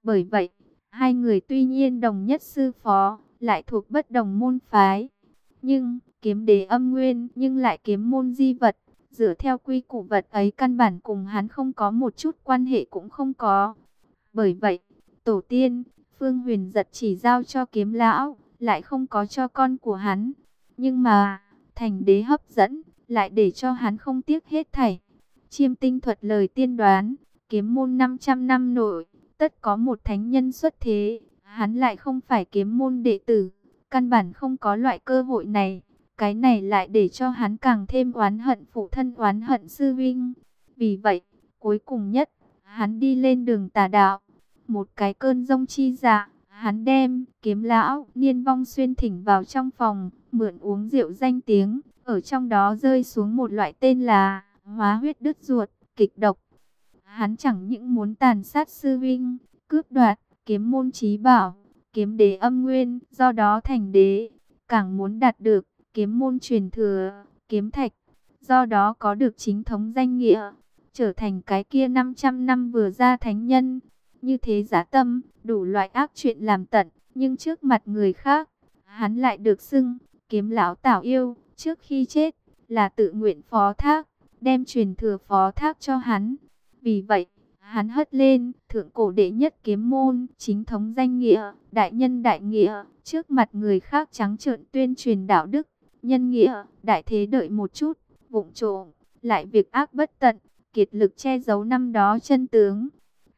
Bởi vậy, hai người tuy nhiên đồng nhất sư phó, lại thuộc bất đồng môn phái. Nhưng, kiếm đế Âm Nguyên nhưng lại kiếm môn di vật. Dựa theo quy củ vật ấy căn bản cùng hắn không có một chút quan hệ cũng không có. Bởi vậy, tổ tiên, Phương Huyền Giật chỉ giao cho kiếm lão, lại không có cho con của hắn. Nhưng mà, thành đế hấp dẫn, lại để cho hắn không tiếc hết thảy. Chiêm tinh thuật lời tiên đoán, kiếm môn 500 năm nội, tất có một thánh nhân xuất thế. Hắn lại không phải kiếm môn đệ tử, căn bản không có loại cơ hội này. Cái này lại để cho hắn càng thêm oán hận phụ thân, oán hận sư vinh. Vì vậy, cuối cùng nhất, hắn đi lên đường tà đạo. Một cái cơn giông chi dạ, hắn đem kiếm lão Niên Vong Xuyên thỉnh vào trong phòng, mượn uống rượu danh tiếng. Ở trong đó rơi xuống một loại tên là hóa huyết đứt ruột, kịch độc. Hắn chẳng những muốn tàn sát sư vinh, cướp đoạt kiếm môn chí bảo, kiếm đế Âm Nguyên, do đó thành đế, càng muốn đạt được kiếm môn truyền thừa, kiếm thạch, do đó có được chính thống danh nghĩa, trở thành cái kia 500 năm vừa ra thánh nhân. Như thế dã tâm, đủ loại ác chuyện làm tận, nhưng trước mặt người khác, hắn lại được xưng kiếm lão Tảo Yêu. Trước khi chết, là tự nguyện phó thác, đem truyền thừa phó thác cho hắn. Vì vậy, hắn hất lên thượng cổ đệ nhất kiếm môn, chính thống danh nghĩa, đại nhân đại nghĩa, trước mặt người khác trắng trợn tuyên truyền đạo đức, nhân nghĩa, đại thế đợi một chút, vụng trộm, lại việc ác bất tận, kiệt lực che giấu năm đó chân tướng.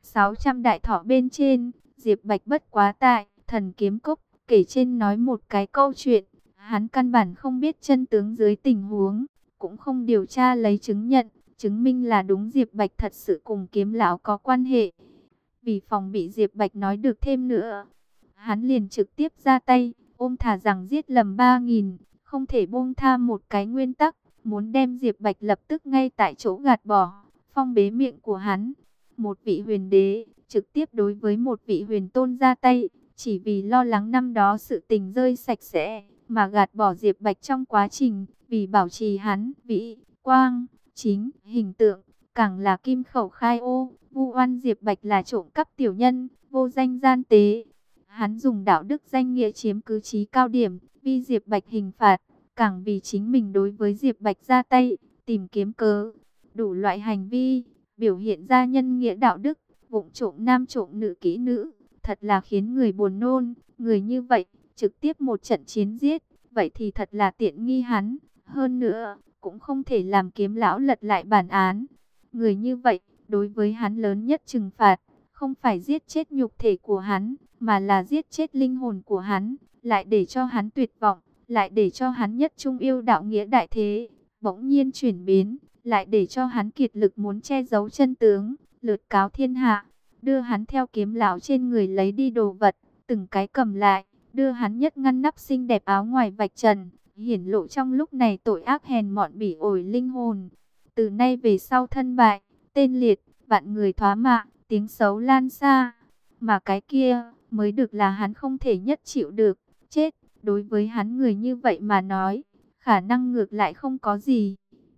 600 đại thọ bên trên, Diệp Bạch bất quá tại Thần Kiếm Cốc, kể trên nói một cái câu chuyện, hắn căn bản không biết chân tướng dưới tình huống, cũng không điều tra lấy chứng nhận, chứng minh là đúng Diệp Bạch thật sự cùng kiếm lão có quan hệ. Vì phòng bị Diệp Bạch nói được thêm nữa, hắn liền trực tiếp ra tay, ôm thả rằng giết lầm 3.000, không thể buông tha một cái nguyên tắc, muốn đem Diệp Bạch lập tức ngay tại chỗ gạt bỏ, phong bế miệng của hắn. Một vị huyền đế, trực tiếp đối với một vị huyền tôn ra tay, chỉ vì lo lắng năm đó sự tình rơi sạch sẽ, mà gạt bỏ Diệp Bạch trong quá trình, vì bảo trì hắn, vĩ, quang, chính, hình tượng, càng là kim khẩu khai ô, vu oan Diệp Bạch là trộm cắp tiểu nhân, vô danh gian tế. Hắn dùng đạo đức danh nghĩa chiếm cứ chí cao điểm, vì Diệp Bạch hình phạt, càng vì chính mình đối với Diệp Bạch ra tay, tìm kiếm cớ, đủ loại hành vi, biểu hiện ra nhân nghĩa đạo đức, vụng trộm nam trộm nữ kỹ nữ, thật là khiến người buồn nôn. Người như vậy, trực tiếp một trận chiến giết, vậy thì thật là tiện nghi hắn. Hơn nữa, cũng không thể làm kiếm lão lật lại bản án. Người như vậy, đối với hắn lớn nhất trừng phạt, không phải giết chết nhục thể của hắn, mà là giết chết linh hồn của hắn, lại để cho hắn tuyệt vọng, lại để cho hắn nhất trung yêu đạo nghĩa đại thế, bỗng nhiên chuyển biến, lại để cho hắn kiệt lực muốn che giấu chân tướng, lượt cáo thiên hạ, đưa hắn theo kiếm lão trên người lấy đi đồ vật, từng cái cầm lại, đưa hắn nhất ngăn nắp xinh đẹp áo ngoài vạch trần, hiển lộ trong lúc này tội ác hèn mọn bỉ ổi linh hồn. Từ nay về sau thân bại, tên liệt, vạn người thoá mạ, tiếng xấu lan xa, mà cái kia mới được là hắn không thể nhất chịu được, chết, đối với hắn người như vậy mà nói, khả năng ngược lại không có gì.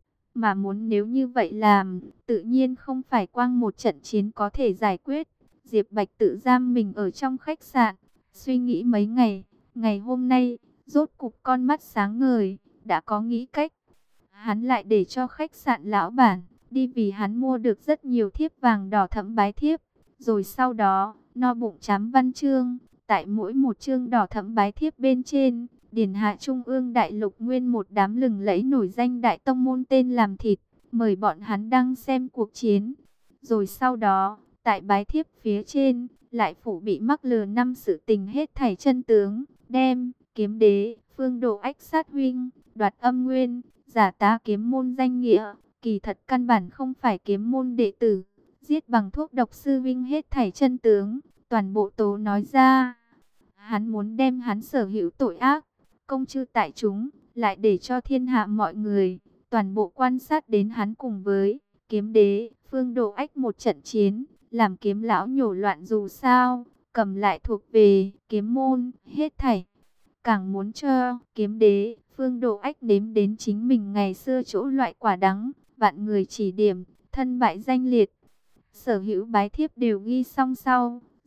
Mà muốn nếu như vậy làm, tự nhiên không phải quang một trận chiến có thể giải quyết. Diệp Bạch tự giam mình ở trong khách sạn, suy nghĩ mấy ngày, ngày hôm nay, rốt cục con mắt sáng ngời, đã có nghĩ cách. Hắn lại để cho khách sạn lão bản, đi vì hắn mua được rất nhiều thiếp vàng đỏ thẫm bái thiếp. Rồi sau đó, no bụng chám văn chương, tại mỗi một chương đỏ thẫm bái thiếp bên trên, điển hạ trung ương đại lục nguyên một đám lừng lẫy nổi danh đại tông môn tên làm thịt, mời bọn hắn đăng xem cuộc chiến. Rồi sau đó, tại bái thiếp phía trên, lại phủ bị mắc lừa năm sự tình hết thảy chân tướng, đem kiếm đế, Phương Đồ Ách sát huynh, đoạt Âm Nguyên, giả tá kiếm môn danh nghĩa, kỳ thật căn bản không phải kiếm môn đệ tử, giết bằng thuốc độc sư vinh hết thảy chân tướng, toàn bộ tố nói ra. Hắn muốn đem hắn sở hữu tội ác, công chư tại chúng, lại để cho thiên hạ mọi người, toàn bộ quan sát đến hắn cùng với kiếm đế, Phương Đồ Ách một trận chiến, làm kiếm lão nhổ loạn dù sao, cầm lại thuộc về kiếm môn, hết thảy. Càng muốn cho kiếm đế, Phương Đồ Ách nếm đến chính mình ngày xưa chỗ loại quả đắng, vạn người chỉ điểm, thân bại danh liệt. Sở hữu bái thiếp đều ghi xong sau,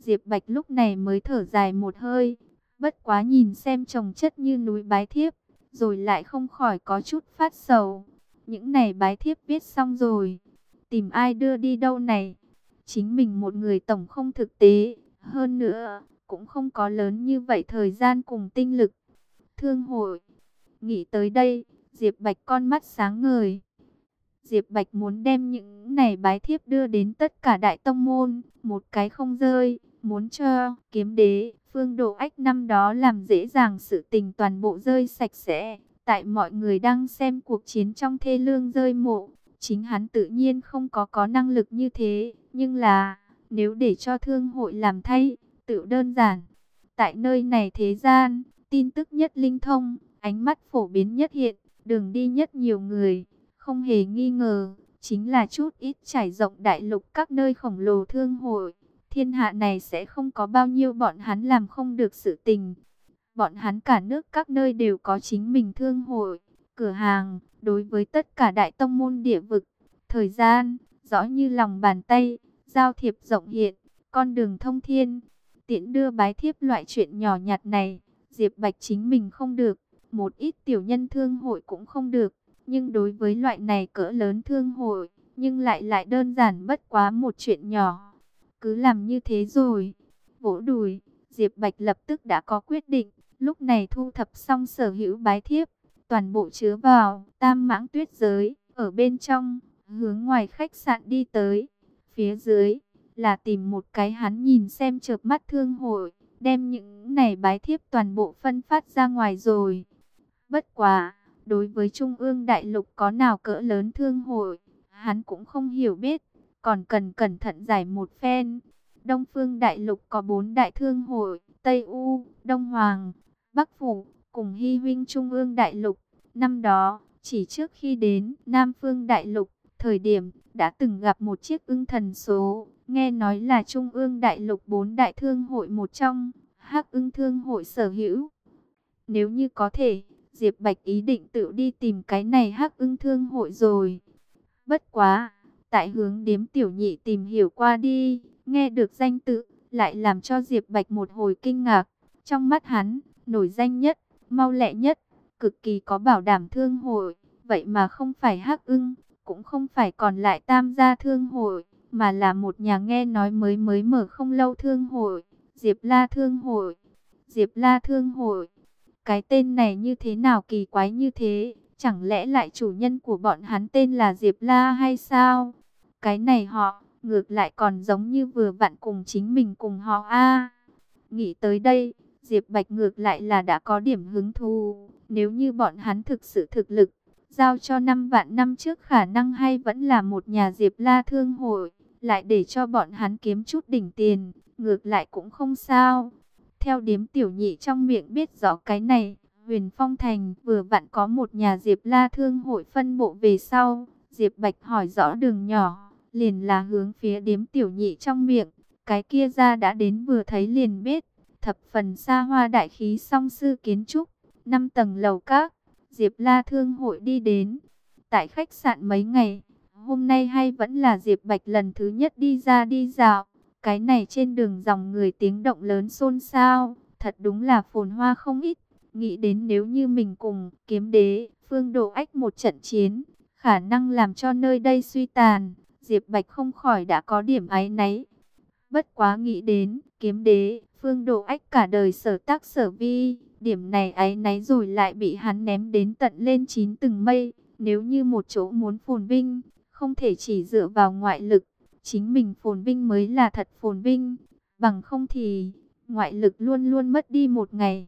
Diệp Bạch lúc này mới thở dài một hơi. Bất quá nhìn xem chồng chất như núi bái thiếp, rồi lại không khỏi có chút phát sầu. Những này bái thiếp viết xong rồi, tìm ai đưa đi đâu này? Chính mình một người tổng không thực tế, hơn nữa cũng không có lớn như vậy thời gian cùng tinh lực. Thương hội, nghĩ tới đây, Diệp Bạch con mắt sáng ngời. Diệp Bạch muốn đem những này bái thiếp đưa đến tất cả đại tông môn, một cái không rơi, muốn cho Kiếm Đế, Phương Độ Ách năm đó làm dễ dàng sự tình toàn bộ rơi sạch sẽ. Tại mọi người đang xem cuộc chiến trong thê lương rơi mộ, chính hắn tự nhiên không có năng lực như thế, nhưng là nếu để cho thương hội làm thay, tự đơn giản. Tại nơi này thế gian, tin tức nhất linh thông, ánh mắt phổ biến nhất hiện, đường đi nhất nhiều người. Không hề nghi ngờ, chính là chút ít trải rộng đại lục các nơi khổng lồ thương hội. Thiên hạ này sẽ không có bao nhiêu bọn hắn làm không được sự tình. Bọn hắn cả nước các nơi đều có chính mình thương hội, cửa hàng, đối với tất cả đại tông môn địa vực. Thời gian, rõ như lòng bàn tay, giao thiệp rộng hiện, con đường thông thiên. Tiễn đưa bái thiếp loại chuyện nhỏ nhặt này, Diệp Bạch chính mình không được, một ít tiểu nhân thương hội cũng không được. Nhưng đối với loại này cỡ lớn thương hội, nhưng lại đơn giản bất quá một chuyện nhỏ. Cứ làm như thế rồi. Vỗ đùi, Diệp Bạch lập tức đã có quyết định. Lúc này thu thập xong sở hữu bái thiếp, toàn bộ chứa vào Tam Mãng Tuyết Giới. Ở bên trong, hướng ngoài khách sạn đi tới. Phía dưới, là tìm một cái hắn nhìn xem chợp mắt thương hội. Đem những này bái thiếp toàn bộ phân phát ra ngoài rồi. Bất quá, đối với Trung ương Đại Lục có nào cỡ lớn thương hội, hắn cũng không hiểu biết, còn cần cẩn thận giải một phen. Đông Phương Đại Lục có 4 đại thương hội, Tây U, Đông Hoàng, Bắc Phủ, cùng Hy Huynh Trung ương Đại Lục. Năm đó, chỉ trước khi đến Nam Phương Đại Lục, thời điểm đã từng gặp một chiếc ưng thần số, nghe nói là Trung ương Đại Lục 4 đại thương hội một trong, Hắc Ưng Thương hội sở hữu. Nếu như có thể, Diệp Bạch ý định tự đi tìm cái này Hắc Ưng Thương hội rồi. Bất quá, tại hướng Điếm Tiểu Nhị tìm hiểu qua đi, nghe được danh tự, lại làm cho Diệp Bạch một hồi kinh ngạc. Trong mắt hắn, nổi danh nhất, mau lẹ nhất, cực kỳ có bảo đảm thương hội, vậy mà không phải Hắc Ưng, cũng không phải còn lại Tam gia thương hội, mà là một nhà nghe nói mới mở không lâu thương hội, Diệp La Thương hội. Diệp La Thương hội, cái tên này như thế nào kỳ quái như thế? Chẳng lẽ lại chủ nhân của bọn hắn tên là Diệp La hay sao? Cái này họ, ngược lại còn giống như vừa vặn cùng chính mình cùng họ a. Nghĩ tới đây, Diệp Bạch ngược lại là đã có điểm hứng thú. Nếu như bọn hắn thực sự thực lực, giao cho 5 vạn năm trước khả năng hay vẫn là một nhà Diệp La Thương hội, lại để cho bọn hắn kiếm chút đỉnh tiền, ngược lại cũng không sao. Theo Điếm Tiểu Nhị trong miệng biết rõ cái này, Huyền Phong Thành vừa vặn có một nhà Diệp La Thương hội phân bộ về sau. Diệp Bạch hỏi rõ đường nhỏ, liền là hướng phía Điếm Tiểu Nhị trong miệng. Cái kia ra đã đến vừa thấy liền biết, thập phần xa hoa đại khí song sư kiến trúc, 5 tầng lầu các. Diệp La Thương hội đi đến tại khách sạn mấy ngày. Hôm nay hay vẫn là Diệp Bạch lần thứ nhất đi ra đi dạo. Cái này trên đường dòng người tiếng động lớn xôn xao, thật đúng là phồn hoa không ít. Nghĩ đến nếu như mình cùng Kiếm Đế, Phương Độ Ách một trận chiến, khả năng làm cho nơi đây suy tàn, Diệp Bạch không khỏi đã có điểm áy náy. Bất quá nghĩ đến Kiếm Đế, Phương Độ Ách cả đời sở tác sở vi, điểm này áy náy rồi lại bị hắn ném đến tận lên 9 tầng mây. Nếu như một chỗ muốn phồn vinh, không thể chỉ dựa vào ngoại lực, chính mình phồn vinh mới là thật phồn vinh, bằng không thì ngoại lực luôn luôn mất đi một ngày.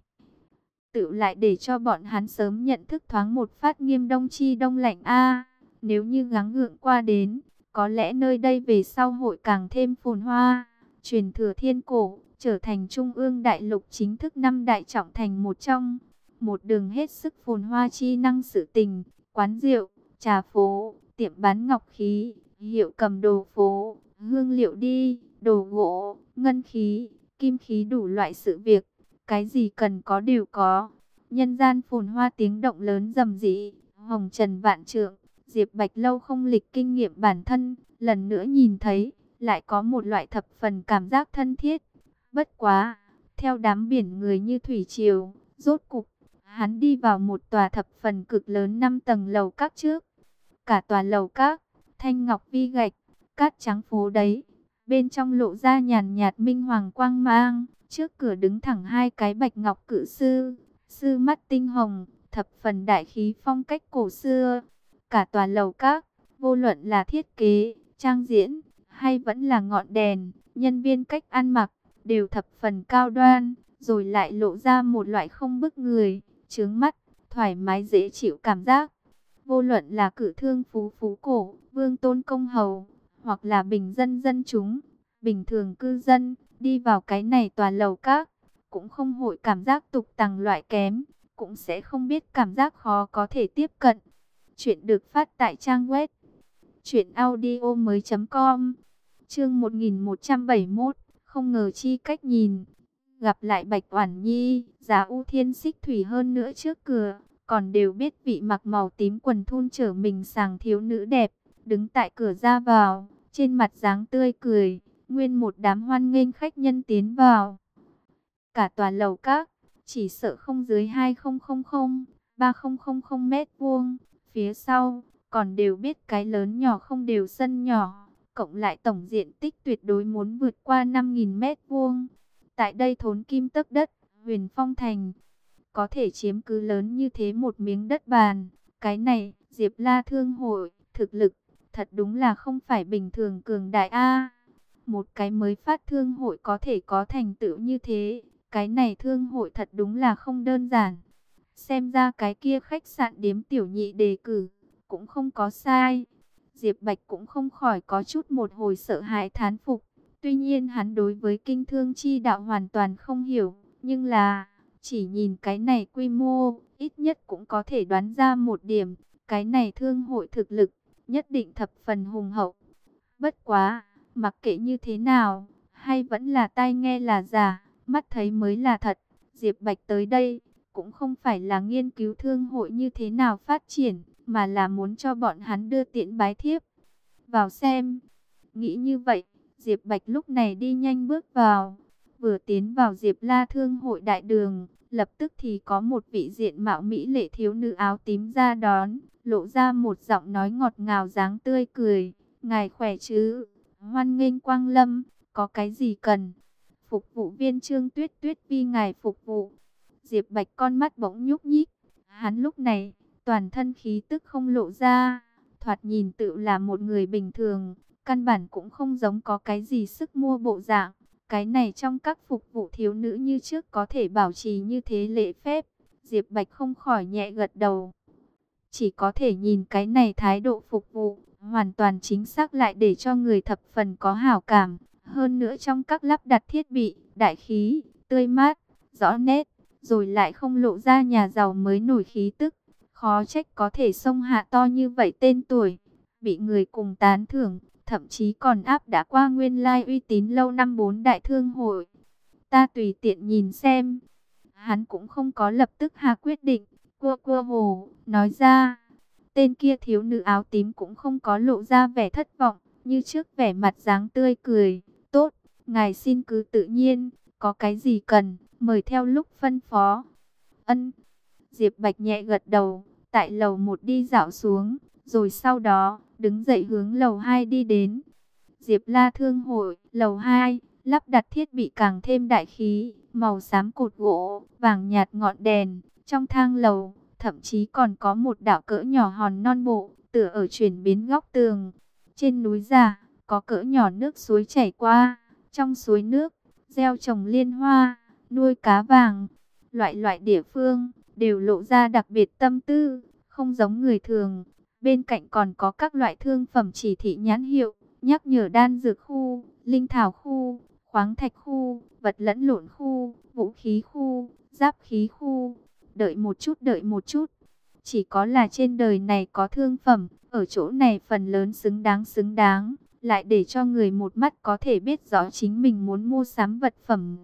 Tự lại để cho bọn hắn sớm nhận thức thoáng một phát nghiêm đông chi đông lạnh a. Nếu như gắng gượng qua đến, có lẽ nơi đây về sau hội càng thêm phồn hoa, truyền thừa thiên cổ, trở thành Trung ương Đại Lục chính thức 5 đại trọng thành một trong. Một đường hết sức phồn hoa chi năng sự tình, quán rượu, trà phố, tiệm bán ngọc khí, hiệu cầm đồ phố, hương liệu đi, đồ gỗ, ngân khí, kim khí đủ loại sự việc, cái gì cần có đều có. Nhân gian phồn hoa tiếng động lớn rầm rĩ, hồng trần vạn trượng. Diệp Bạch lâu không lịch kinh nghiệm bản thân, lần nữa nhìn thấy, lại có một loại thập phần cảm giác thân thiết. Bất quá, theo đám biển người như thủy triều, rốt cục, hắn đi vào một tòa thập phần cực lớn 5 tầng lầu các trước. Cả tòa lầu các, thanh ngọc vi gạch, cát trắng phố đấy. Bên trong lộ ra nhàn nhạt minh hoàng quang mang, trước cửa đứng thẳng hai cái bạch ngọc cự sư, sư mắt tinh hồng, thập phần đại khí phong cách cổ xưa. Cả tòa lầu các, vô luận là thiết kế, trang diễn, hay vẫn là ngọn đèn, nhân viên cách ăn mặc, đều thập phần cao đoan, rồi lại lộ ra một loại không bức người, chướng mắt, thoải mái dễ chịu cảm giác. Vô luận là cử thương phú phú cổ, vương tôn công hầu, hoặc là bình dân dân chúng, bình thường cư dân, đi vào cái này tòa lầu các, cũng không hội cảm giác tục tằng loại kém, cũng sẽ không biết cảm giác khó có thể tiếp cận. Chuyện được phát tại trang web truyệnaudiomoi.com. Chương 1171, không ngờ chi cách nhìn. Gặp lại Bạch Oản Nhi, giá U Thiên Xích Thủy hơn nữa trước cửa, còn đều biết vị mặc màu tím quần thun trở mình sàng thiếu nữ đẹp, đứng tại cửa ra vào, trên mặt dáng tươi cười, nguyên một đám hoan nghênh khách nhân tiến vào. Cả tòa lầu các, chỉ sợ không dưới 2000-3000 mét vuông, phía sau, còn đều biết cái lớn nhỏ không đều sân nhỏ, cộng lại tổng diện tích tuyệt đối muốn vượt qua 5000 mét vuông. Tại đây thốn kim tấc đất, Huyền Phong Thành, có thể chiếm cứ lớn như thế một miếng đất bàn. Cái này, Diệp La Thương hội, thực lực, thật đúng là không phải bình thường cường đại a. Một cái mới phát thương hội có thể có thành tựu như thế, cái này thương hội thật đúng là không đơn giản. Xem ra cái kia khách sạn điếm tiểu nhị đề cử, cũng không có sai. Diệp Bạch cũng không khỏi có chút một hồi sợ hãi thán phục. Tuy nhiên hắn đối với kinh thương chi đạo hoàn toàn không hiểu, nhưng là, chỉ nhìn cái này quy mô, ít nhất cũng có thể đoán ra một điểm, cái này thương hội thực lực, nhất định thập phần hùng hậu. Bất quá, mặc kệ như thế nào, hay vẫn là tai nghe là giả, mắt thấy mới là thật. Diệp Bạch tới đây, cũng không phải là nghiên cứu thương hội như thế nào phát triển, mà là muốn cho bọn hắn đưa tiễn bái thiếp vào xem. Nghĩ như vậy, Diệp Bạch lúc này đi nhanh bước vào. Vừa tiến vào Diệp La Thương hội đại đường, lập tức thì có một vị diện mạo mỹ lệ thiếu nữ áo tím ra đón, lộ ra một giọng nói ngọt ngào dáng tươi cười. Ngài khỏe chứ? Hoan nghênh quang lâm, có cái gì cần? Phục vụ viên Trương Tuyết Tuyết vì ngài phục vụ. Diệp Bạch con mắt bỗng nhúc nhích. Hắn lúc này, toàn thân khí tức không lộ ra, thoạt nhìn tự là một người bình thường, căn bản cũng không giống có cái gì sức mua bộ dạng. Cái này trong các phục vụ thiếu nữ như trước có thể bảo trì như thế lễ phép. Diệp Bạch không khỏi nhẹ gật đầu. Chỉ có thể nhìn cái này thái độ phục vụ, hoàn toàn chính xác lại để cho người thập phần có hảo cảm. Hơn nữa trong các lắp đặt thiết bị, đại khí, tươi mát, rõ nét, rồi lại không lộ ra nhà giàu mới nổi khí tức. Khó trách có thể xông hạ to như vậy tên tuổi, bị người cùng tán thưởng, thậm chí còn áp đã qua nguyên lai uy tín lâu năm 4 đại thương hội. Ta tùy tiện nhìn xem. Hắn cũng không có lập tức hạ quyết định, cua hồ, nói ra. Tên kia thiếu nữ áo tím cũng không có lộ ra vẻ thất vọng, như trước vẻ mặt dáng tươi cười. Tốt, ngài xin cứ tự nhiên, có cái gì cần, mời theo lúc phân phó. Ân. Diệp Bạch nhẹ gật đầu, tại lầu 1 đi dạo xuống, rồi sau đó, đứng dậy hướng lầu 2 đi đến. Diệp La Thương hội, lầu 2, lắp đặt thiết bị càng thêm đại khí, màu xám cột gỗ, vàng nhạt ngọn đèn, trong thang lầu, thậm chí còn có một đạo cỡ nhỏ hòn non bộ, tựa ở chuyển biến góc tường. Trên núi giả, có cỡ nhỏ nước suối chảy qua, trong suối nước, gieo trồng liên hoa, nuôi cá vàng, loại địa phương, đều lộ ra đặc biệt tâm tư, không giống người thường. Bên cạnh còn có các loại thương phẩm chỉ thị nhãn hiệu, nhắc nhở đan dược khu, linh thảo khu, khoáng thạch khu, vật lẫn lộn khu, vũ khí khu, giáp khí khu. Đợi một chút, đợi một chút. Chỉ có là trên đời này có thương phẩm, ở chỗ này phần lớn xứng đáng, lại để cho người một mắt có thể biết rõ chính mình muốn mua sắm vật phẩm.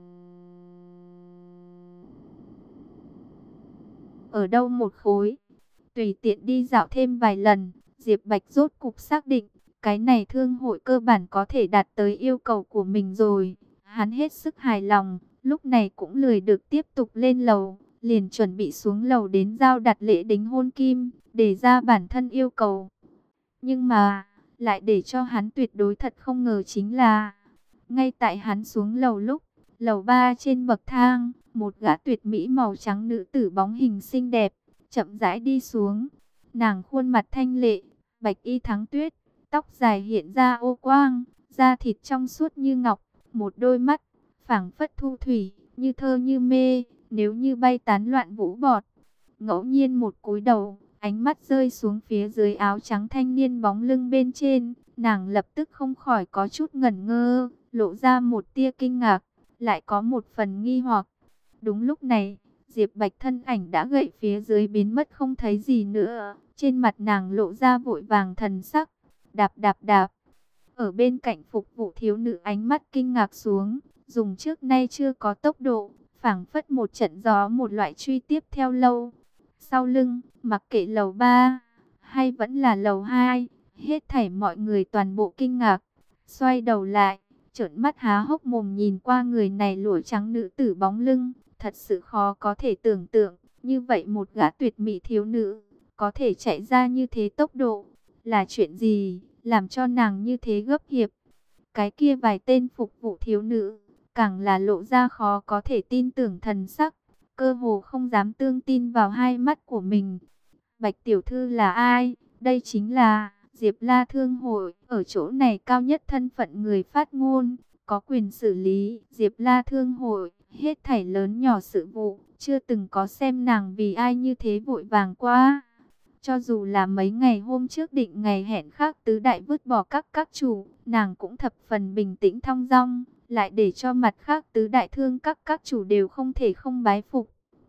Ở đâu một khối, tùy tiện đi dạo thêm vài lần, Diệp Bạch rốt cục xác định, cái này thương hội cơ bản có thể đạt tới yêu cầu của mình rồi. Hắn hết sức hài lòng, lúc này cũng lười được tiếp tục lên lầu, liền chuẩn bị xuống lầu đến giao đặt lễ đính hôn kim, để ra bản thân yêu cầu. Nhưng mà, lại để cho hắn tuyệt đối thật không ngờ chính là, ngay tại hắn xuống lầu lúc, lầu 3 trên bậc thang, một gã tuyệt mỹ màu trắng nữ tử bóng hình xinh đẹp, chậm rãi đi xuống. Nàng khuôn mặt thanh lệ, bạch y thắng tuyết, tóc dài hiện ra ô quang, da thịt trong suốt như ngọc, một đôi mắt, phảng phất thu thủy, như thơ như mê, nếu như bay tán loạn vũ bọt. Ngẫu nhiên một cúi đầu, ánh mắt rơi xuống phía dưới áo trắng thanh niên bóng lưng bên trên, nàng lập tức không khỏi có chút ngẩn ngơ, lộ ra một tia kinh ngạc, lại có một phần nghi hoặc. Đúng lúc này, Diệp Bạch thân ảnh đã gậy phía dưới biến mất không thấy gì nữa, trên mặt nàng lộ ra vội vàng thần sắc, đạp đạp đạp. Ở bên cạnh phục vụ thiếu nữ ánh mắt kinh ngạc xuống, dùng trước nay chưa có tốc độ, phảng phất một trận gió một loại truy tiếp theo lâu. Sau lưng, mặc kệ lầu 3 hay vẫn là lầu 2, hết thảy mọi người toàn bộ kinh ngạc, xoay đầu lại, trợn mắt há hốc mồm nhìn qua người này lụa trắng nữ tử bóng lưng, thật sự khó có thể tưởng tượng, như vậy một gã tuyệt mỹ thiếu nữ, có thể chạy ra như thế tốc độ, là chuyện gì, làm cho nàng như thế gấp hiệp. Cái kia vài tên phục vụ thiếu nữ, càng là lộ ra khó có thể tin tưởng thần sắc, cơ hồ không dám tương tin vào hai mắt của mình. Bạch tiểu thư là ai? Đây chính là Diệp La Thương hội, ở chỗ này cao nhất thân phận người phát ngôn, có quyền xử lý Diệp La Thương hội, hết thảy lớn nhỏ sự vụ, chưa từng có xem nàng vì ai như thế vội vàng quá. Cho dù là mấy ngày hôm trước định ngày hẹn khác tứ đại vứt bỏ các chủ, nàng cũng thập phần bình tĩnh thong dong, lại để cho mặt khác tứ đại thương các chủ đều không thể không bái phục.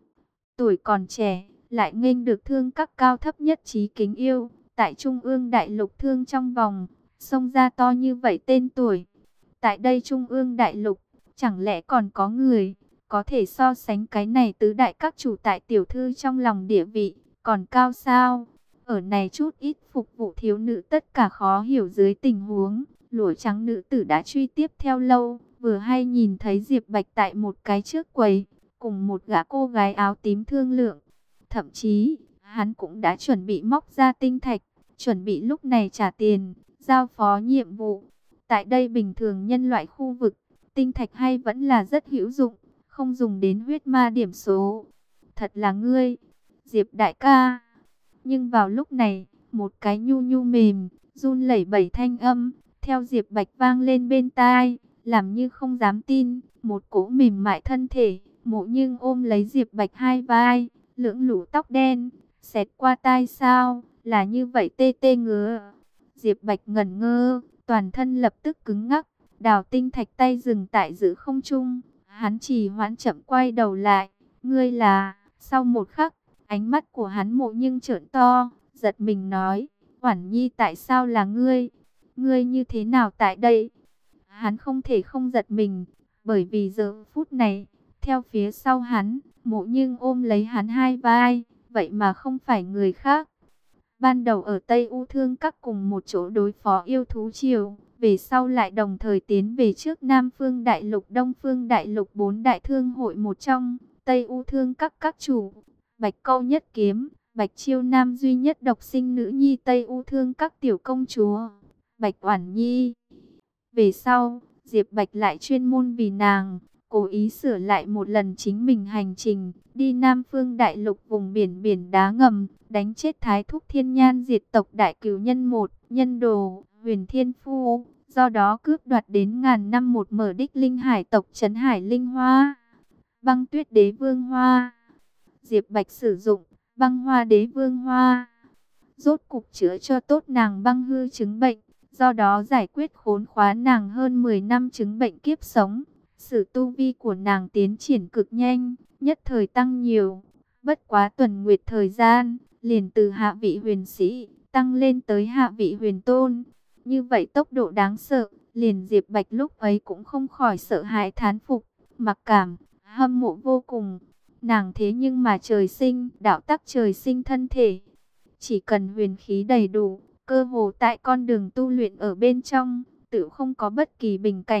Tuổi còn trẻ, lại nghênh được thương các cao thấp nhất trí kính yêu, tại Trung ương Đại Lục thương trong vòng, xông ra to như vậy tên tuổi. Tại đây Trung ương Đại Lục, chẳng lẽ còn có người, có thể so sánh cái này tứ đại các chủ tại tiểu thư trong lòng địa vị, còn cao sao? Ở này chút ít phục vụ thiếu nữ tất cả khó hiểu dưới tình huống, lụa trắng nữ tử đã truy tiếp theo lâu, vừa hay nhìn thấy Diệp Bạch tại một cái trước quầy, cùng một gã cô gái áo tím thương lượng. Thậm chí, hắn cũng đã chuẩn bị móc ra tinh thạch, chuẩn bị lúc này trả tiền, giao phó nhiệm vụ. Tại đây bình thường nhân loại khu vực, tinh thạch hay vẫn là rất hữu dụng, không dùng đến huyết ma điểm số. Thật là ngươi, Diệp đại ca. Nhưng vào lúc này, một cái nhu nhu mềm, run lẩy bẩy thanh âm, theo Diệp Bạch vang lên bên tai, làm như không dám tin, một cỗ mềm mại thân thể, Mộ Nhưng ôm lấy Diệp Bạch hai vai, lưỡng lũ tóc đen, xẹt qua tai sao, là như vậy tê tê ngứa. Diệp Bạch ngẩn ngơ, toàn thân lập tức cứng ngắc, Đào Tinh Thạch tay dừng tại giữa không trung, hắn chỉ hoãn chậm quay đầu lại, ngươi là, sau một khắc, ánh mắt của hắn Mộ Nhưng trợn to, giật mình nói, Oản Nhi tại sao là ngươi? Ngươi như thế nào tại đây? Hắn không thể không giật mình, bởi vì giờ phút này, theo phía sau hắn, Mộ Nhưng ôm lấy hắn hai vai, vậy mà không phải người khác. Ban đầu ở Tây U Thương Các cùng một chỗ đối phó yêu thú triều, về sau lại đồng thời tiến về trước Nam Phương Đại Lục, Đông Phương Đại Lục, bốn đại thương hội một trong, Tây U Thương các chủ, Bạch Câu Nhất Kiếm, Bạch Chiêu Nam duy nhất độc sinh nữ nhi Tây U Thương Các tiểu công chúa, Bạch Oản Nhi. Về sau, Diệp Bạch lại chuyên môn vì nàng, cố ý sửa lại một lần chính mình hành trình, đi Nam Phương Đại Lục vùng biển đá ngầm, đánh chết Thái Thúc Thiên Nhan diệt tộc Đại Cửu Nhân một, Nhân Đồ, Huyền Thiên Phu, do đó cướp đoạt đến ngàn năm một mở đích linh hải tộc trấn Hải Linh Hoa, Băng Tuyết Đế Vương Hoa. Diệp Bạch sử dụng Băng Hoa Đế Vương Hoa, rốt cục chữa cho tốt nàng băng hư chứng bệnh, do đó giải quyết khốn khóa nàng hơn 10 năm chứng bệnh kiếp sống. Sử tu vi của nàng tiến triển cực nhanh, nhất thời tăng nhiều. Bất quá tuần nguyệt thời gian, liền từ hạ vị huyền sĩ, tăng lên tới hạ vị huyền tôn. Như vậy tốc độ đáng sợ, liền Diệp Bạch lúc ấy cũng không khỏi sợ hãi thán phục, mặc cảm, hâm mộ vô cùng. Nàng thế nhưng mà trời sinh, đạo tắc trời sinh thân thể. Chỉ cần huyền khí đầy đủ, cơ hồ tại con đường tu luyện ở bên trong, tự không có bất kỳ bình cảnh,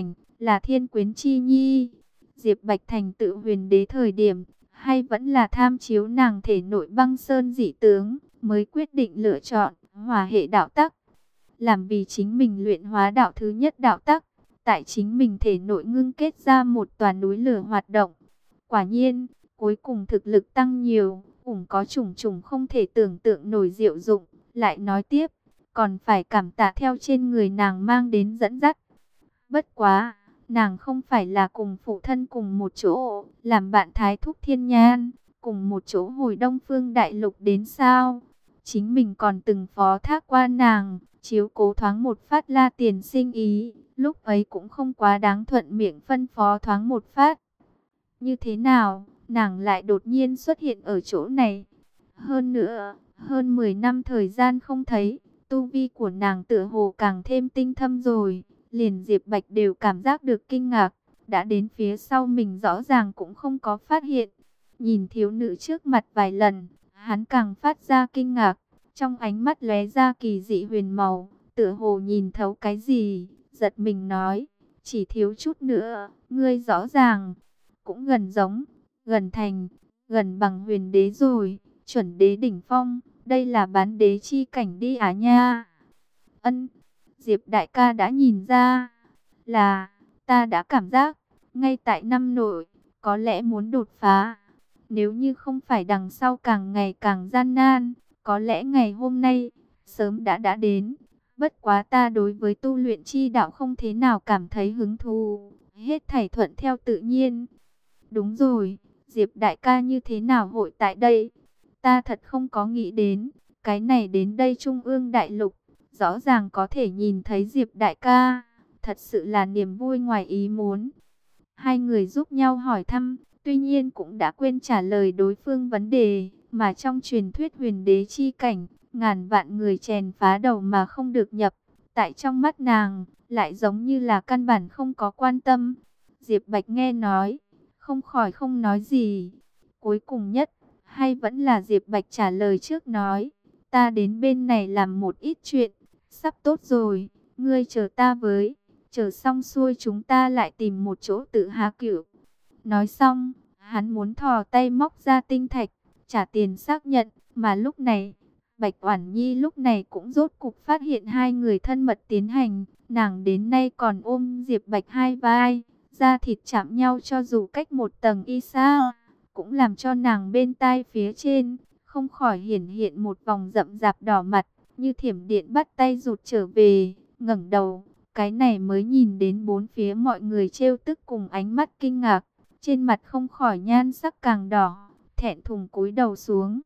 là thiên quyến chi nhi. Diệp Bạch thành tựu huyền đế thời điểm, hay vẫn là tham chiếu nàng thể nội băng sơn dị tướng, mới quyết định lựa chọn hỏa hệ đạo tắc. Làm vì chính mình luyện hóa đạo thứ nhất đạo tắc, tại chính mình thể nội ngưng kết ra một tòa núi lửa hoạt động. Quả nhiên, cuối cùng thực lực tăng nhiều, cũng có trùng trùng không thể tưởng tượng nổi diệu dụng. Lại nói tiếp, còn phải cảm tạ theo trên người nàng mang đến dẫn dắt. Bất quá, nàng không phải là cùng phụ thân cùng một chỗ, làm bạn Thái Thúc Thiên Nhan, cùng một chỗ hồi Đông Phương Đại Lục đến sao? Chính mình còn từng phó thác qua nàng, chiếu cố thoáng một phát La Tiền Sinh ý, lúc ấy cũng không quá đáng thuận miệng phân phó thoáng một phát. Như thế nào, nàng lại đột nhiên xuất hiện ở chỗ này? Hơn nữa, hơn 10 năm thời gian không thấy, tu vi của nàng tựa hồ càng thêm tinh thâm rồi. Liền Diệp Bạch đều cảm giác được kinh ngạc, đã đến phía sau mình rõ ràng cũng không có phát hiện. Nhìn thiếu nữ trước mặt vài lần, hắn càng phát ra kinh ngạc, trong ánh mắt lóe ra kỳ dị huyền màu, tựa hồ nhìn thấu cái gì, giật mình nói, chỉ thiếu chút nữa, ngươi rõ ràng, cũng gần giống, gần thành, gần bằng huyền đế rồi, chuẩn đế đỉnh phong, đây là bán đế chi cảnh đi à nha. Ân, Diệp đại ca đã nhìn ra, là, ta đã cảm giác, ngay tại năm nội, có lẽ muốn đột phá. Nếu như không phải đằng sau càng ngày càng gian nan, có lẽ ngày hôm nay, sớm đã đến. Bất quá ta đối với tu luyện chi đạo không thế nào cảm thấy hứng thú, hết thảy thuận theo tự nhiên. Đúng rồi, Diệp đại ca như thế nào hội tại đây? Ta thật không có nghĩ đến, cái này đến đây Trung ương Đại Lục, rõ ràng có thể nhìn thấy Diệp đại ca, thật sự là niềm vui ngoài ý muốn. Hai người giúp nhau hỏi thăm, tuy nhiên cũng đã quên trả lời đối phương vấn đề, mà trong truyền thuyết huyền đế chi cảnh, ngàn vạn người chèn phá đầu mà không được nhập, tại trong mắt nàng, lại giống như là căn bản không có quan tâm. Diệp Bạch nghe nói, không khỏi không nói gì. Cuối cùng nhất, hay vẫn là Diệp Bạch trả lời trước nói, ta đến bên này làm một ít chuyện, sắp tốt rồi, ngươi chờ ta với, chờ xong xuôi chúng ta lại tìm một chỗ tự há cửu. Nói xong, hắn muốn thò tay móc ra tinh thạch, trả tiền xác nhận, mà lúc này, Bạch Oản Nhi lúc này cũng rốt cục phát hiện hai người thân mật tiến hành, nàng đến nay còn ôm Diệp Bạch hai vai, da thịt chạm nhau cho dù cách một tầng y xa, cũng làm cho nàng bên tai phía trên, không khỏi hiển hiện một vòng rậm rạp đỏ mặt, như thiểm điện bắt tay rụt trở về, ngẩng đầu, cái này mới nhìn đến bốn phía mọi người trêu tức cùng ánh mắt kinh ngạc, trên mặt không khỏi nhan sắc càng đỏ, thẹn thùng cúi đầu xuống.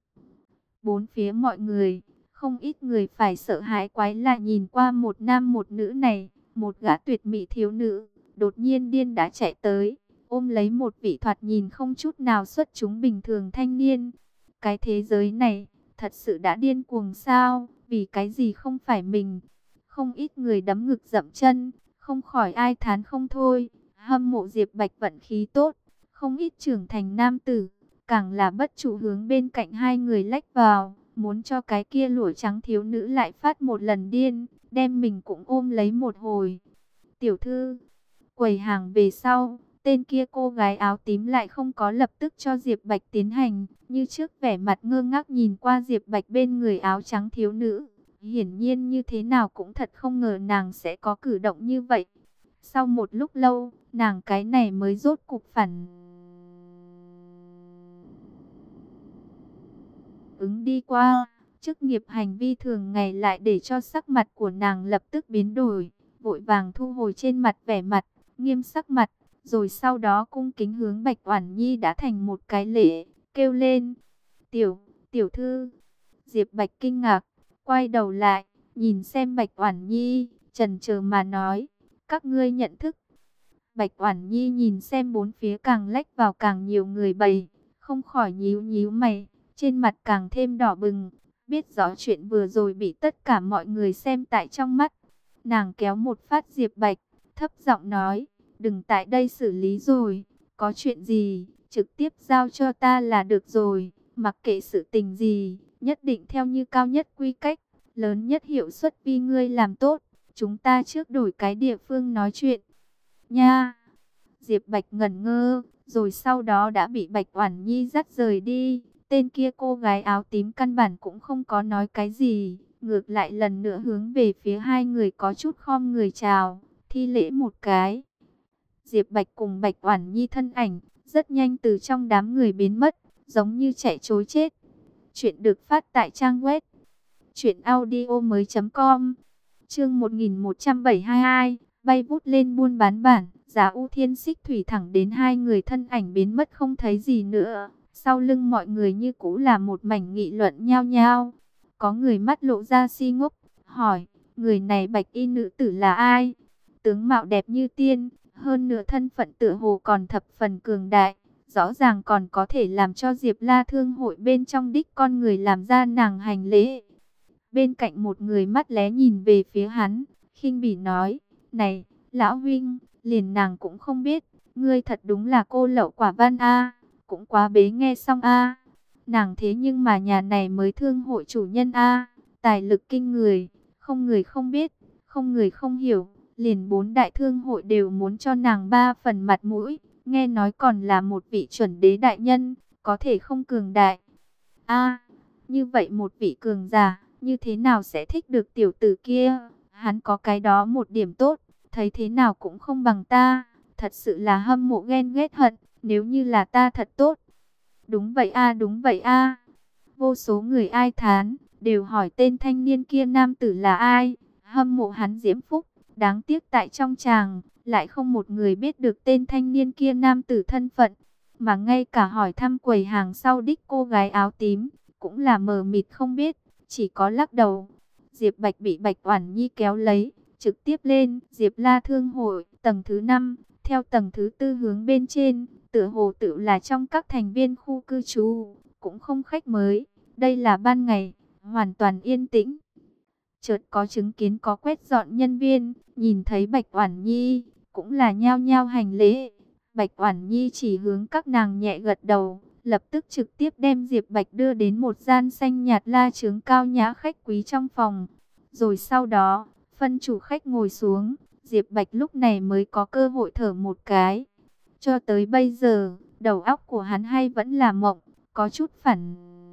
Bốn phía mọi người, không ít người phải sợ hãi quái lạ nhìn qua một nam một nữ này, một gã tuyệt mỹ thiếu nữ, đột nhiên điên đã chạy tới, ôm lấy một vị thoạt nhìn không chút nào xuất chúng bình thường thanh niên. Cái thế giới này, thật sự đã điên cuồng sao, vì cái gì không phải mình. Không ít người đấm ngực dậm chân, không khỏi ai thán không thôi, hâm mộ Diệp Bạch vận khí tốt, không ít trưởng thành nam tử, càng là bất chủ hướng bên cạnh hai người lách vào, muốn cho cái kia lụa trắng thiếu nữ lại phát một lần điên, đem mình cũng ôm lấy một hồi. Tiểu thư, quầy hàng về sau, tên kia cô gái áo tím lại không có lập tức cho Diệp Bạch tiến hành, như trước vẻ mặt ngơ ngác nhìn qua Diệp Bạch bên người áo trắng thiếu nữ. Hiển nhiên như thế nào cũng thật không ngờ nàng sẽ có cử động như vậy. Sau một lúc lâu, nàng cái này mới rốt cục phản ứng đi qua. Chức nghiệp hành vi thường ngày lại để cho sắc mặt của nàng lập tức biến đổi, vội vàng thu hồi trên mặt vẻ mặt, nghiêm sắc mặt, rồi sau đó cung kính hướng Bạch Oản Nhi đã thành một cái lễ, kêu lên, tiểu thư. Diệp Bạch kinh ngạc, quay đầu lại, nhìn xem Bạch Oản Nhi, chần chờ mà nói, các ngươi nhận thức. Bạch Oản Nhi nhìn xem bốn phía càng lách vào càng nhiều người bầy, không khỏi nhíu nhíu mày, trên mặt càng thêm đỏ bừng, biết rõ chuyện vừa rồi bị tất cả mọi người xem tại trong mắt. Nàng kéo một phát Diệp Bạch, thấp giọng nói, đừng tại đây xử lý rồi, có chuyện gì, trực tiếp giao cho ta là được rồi, mặc kệ sự tình gì, nhất định theo như cao nhất quy cách, lớn nhất hiệu suất vì ngươi làm tốt, chúng ta trước đổi cái địa phương nói chuyện. Nha! Diệp Bạch ngẩn ngơ, rồi sau đó đã bị Bạch Oản Nhi dắt rời đi. Tên kia cô gái áo tím căn bản cũng không có nói cái gì, ngược lại lần nữa hướng về phía hai người có chút khom người chào, thi lễ một cái. Diệp Bạch cùng Bạch Oản Nhi thân ảnh rất nhanh từ trong đám người biến mất, giống như chạy trối chết. Chuyện được phát tại trang web truyệnaudiomoi.com. Chương 1172, bay vút lên buôn bán bản, Giá U Thiên Xích Thủy thẳng đến hai người thân ảnh biến mất không thấy gì nữa. Sau lưng mọi người như cũ là một mảnh nghị luận nhao nhao. Có người mắt lộ ra si ngốc, hỏi, người này bạch y nữ tử là ai? Tướng mạo đẹp như tiên, hơn nữa thân phận tựa hồ còn thập phần cường đại. Rõ ràng còn có thể làm cho Diệp La Thương hội bên trong đích con người làm ra nàng hành lễ. Bên cạnh một người mắt lé nhìn về phía hắn, khinh bỉ nói, này, lão huynh, liền nàng cũng không biết, ngươi thật đúng là cô lậu quả văn a, cũng quá bế nghe xong a. Nàng thế nhưng mà nhà này mới thương hội chủ nhân a, tài lực kinh người, không người không biết, không người không hiểu, liền 4 đại thương hội đều muốn cho nàng 3 phần mặt mũi, nghe nói còn là một vị chuẩn đế đại nhân, có thể không cường đại. A, như vậy một vị cường giả, như thế nào sẽ thích được tiểu tử kia? Hắn có cái đó một điểm tốt, thấy thế nào cũng không bằng ta, thật sự là hâm mộ ghen ghét hận, nếu như là ta thật tốt. Đúng vậy a, đúng vậy a. Vô số người ai thán, đều hỏi tên thanh niên kia nam tử là ai, hâm mộ hắn diễm phúc, đáng tiếc tại trong tràng, lại không một người biết được tên thanh niên kia nam tử thân phận, mà ngay cả hỏi thăm quầy hàng sau đích cô gái áo tím, cũng là mờ mịt không biết, chỉ có lắc đầu. Diệp Bạch bị Bạch Oản Nhi kéo lấy, trực tiếp lên Diệp La Thương hội, tầng thứ 5, theo tầng thứ 4 hướng bên trên, tựa hồ tự là trong các thành viên khu cư trú, cũng không khách mới. Đây là ban ngày, hoàn toàn yên tĩnh. Chợt có chứng kiến có quét dọn nhân viên, nhìn thấy Bạch Oản Nhi, cũng là nhao nhao hành lễ. Bạch Oản Nhi chỉ hướng các nàng nhẹ gật đầu, lập tức trực tiếp đem Diệp Bạch đưa đến một gian xanh nhạt la chướng cao nhã khách quý trong phòng. Rồi sau đó, phân chủ khách ngồi xuống, Diệp Bạch lúc này mới có cơ hội thở một cái. Cho tới bây giờ, đầu óc của hắn hay vẫn là mộng, có chút phản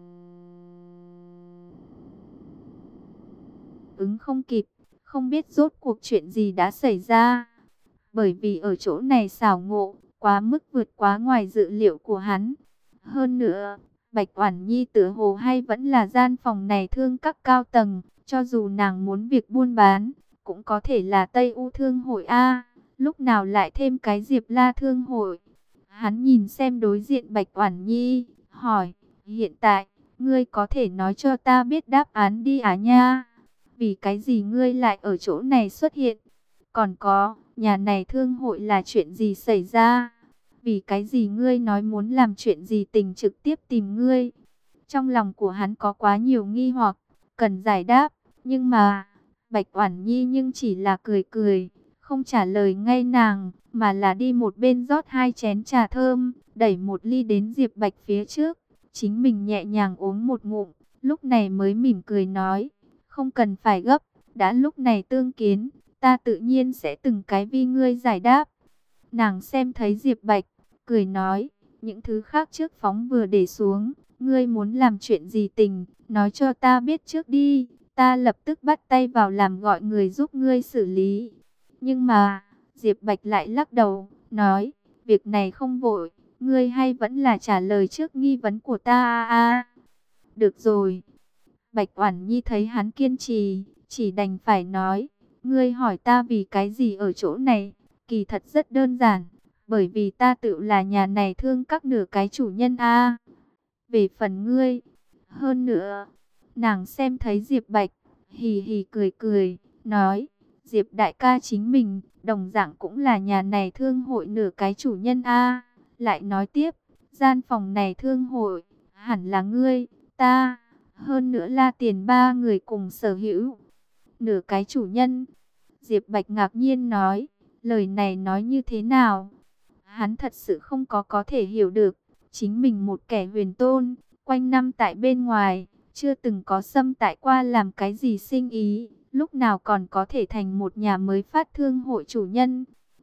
ứng không kịp, không biết rốt cuộc chuyện gì đã xảy ra. Bởi vì ở chỗ này xảo ngộ, quá mức vượt quá ngoài dự liệu của hắn. Hơn nữa, Bạch Oản Nhi tựa hồ hay vẫn là gian phòng này thương các cao tầng, cho dù nàng muốn việc buôn bán, cũng có thể là Tây U Thương hội a, lúc nào lại thêm cái Diệp La Thương hội. Hắn nhìn xem đối diện Bạch Oản Nhi, hỏi, hiện tại, ngươi có thể nói cho ta biết đáp án đi à nha? Vì cái gì ngươi lại ở chỗ này xuất hiện? Còn có, nhà này thương hội là chuyện gì xảy ra? Vì cái gì ngươi nói muốn làm chuyện gì tình trực tiếp tìm ngươi? Trong lòng của hắn có quá nhiều nghi hoặc, cần giải đáp. Nhưng mà, Bạch Oản Nhi nhưng chỉ là cười cười, không trả lời ngay nàng, mà là đi một bên rót 2 chén trà thơm, đẩy một ly đến Diệp Bạch phía trước. Chính mình nhẹ nhàng uống một ngụm, lúc này mới mỉm cười nói, không cần phải gấp, đã lúc này tương kiến, ta tự nhiên sẽ từng cái vi ngươi giải đáp. Nàng xem thấy Diệp Bạch, cười nói, những thứ khác trước phóng vừa để xuống, ngươi muốn làm chuyện gì tình, nói cho ta biết trước đi, ta lập tức bắt tay vào làm gọi người giúp ngươi xử lý. Nhưng mà, Diệp Bạch lại lắc đầu, nói, việc này không vội, ngươi hay vẫn là trả lời trước nghi vấn của ta a. Được rồi. Bạch Oản Nhi thấy hắn kiên trì, chỉ đành phải nói, ngươi hỏi ta vì cái gì ở chỗ này, kỳ thật rất đơn giản, bởi vì ta tự là nhà này thương các nửa cái chủ nhân a. Về phần ngươi, hơn nữa, nàng xem thấy Diệp Bạch, hì hì cười cười, nói, Diệp đại ca chính mình, đồng dạng cũng là nhà này thương hội nửa cái chủ nhân a. Lại nói tiếp, gian phòng này thương hội, hẳn là ngươi, ta, hơn nữa là tiền 3 người cùng sở hữu. Nửa cái chủ nhân. Diệp Bạch ngạc nhiên nói, lời này nói như thế nào? Hắn thật sự không có thể hiểu được, chính mình một kẻ huyền tôn, quanh năm tại bên ngoài, chưa từng có xâm tại qua làm cái gì sinh ý, lúc nào còn có thể thành một nhà mới phát thương hội chủ nhân.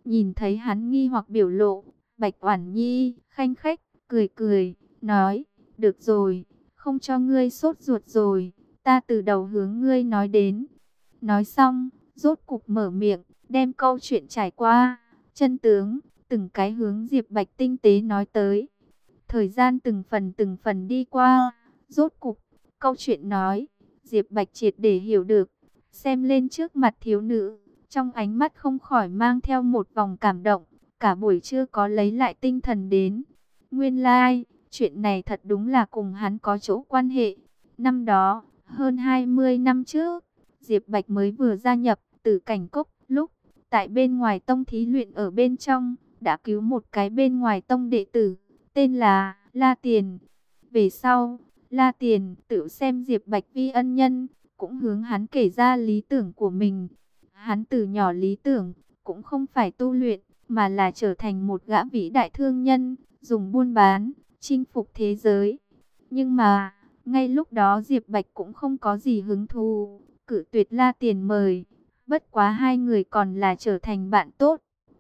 Nhìn thấy hắn nghi hoặc biểu lộ, Bạch Oản Nhi khanh khách cười cười, nói: "Được rồi, không cho ngươi sốt ruột rồi, ta từ đầu hướng ngươi nói đến." Nói xong, rốt cục mở miệng, đem câu chuyện trải qua, chân tướng, từng cái hướng Diệp Bạch tinh tế nói tới. Thời gian từng phần đi qua, rốt cục, câu chuyện nói, Diệp Bạch triệt để hiểu được, xem lên trước mặt thiếu nữ, trong ánh mắt không khỏi mang theo một vòng cảm động, cả buổi trưa có lấy lại tinh thần đến. Nguyên lai, chuyện này thật đúng là cùng hắn có chỗ quan hệ. Năm đó, hơn 20 năm trước, Diệp Bạch mới vừa gia nhập Tử Cảnh Cốc, lúc tại bên ngoài tông thí luyện ở bên trong, đã cứu một cái bên ngoài tông đệ tử, tên là La Tiền. Về sau, La Tiền tự xem Diệp Bạch vi ân nhân, cũng hướng hắn kể ra lý tưởng của mình. Hắn từ nhỏ lý tưởng cũng không phải tu luyện, mà là trở thành một gã vĩ đại thương nhân, dùng buôn bán chinh phục thế giới. Nhưng mà, ngay lúc đó Diệp Bạch cũng không có gì hứng thú, cự tuyệt La Tiền mời. Bất quá hai người còn là trở thành bạn tốt.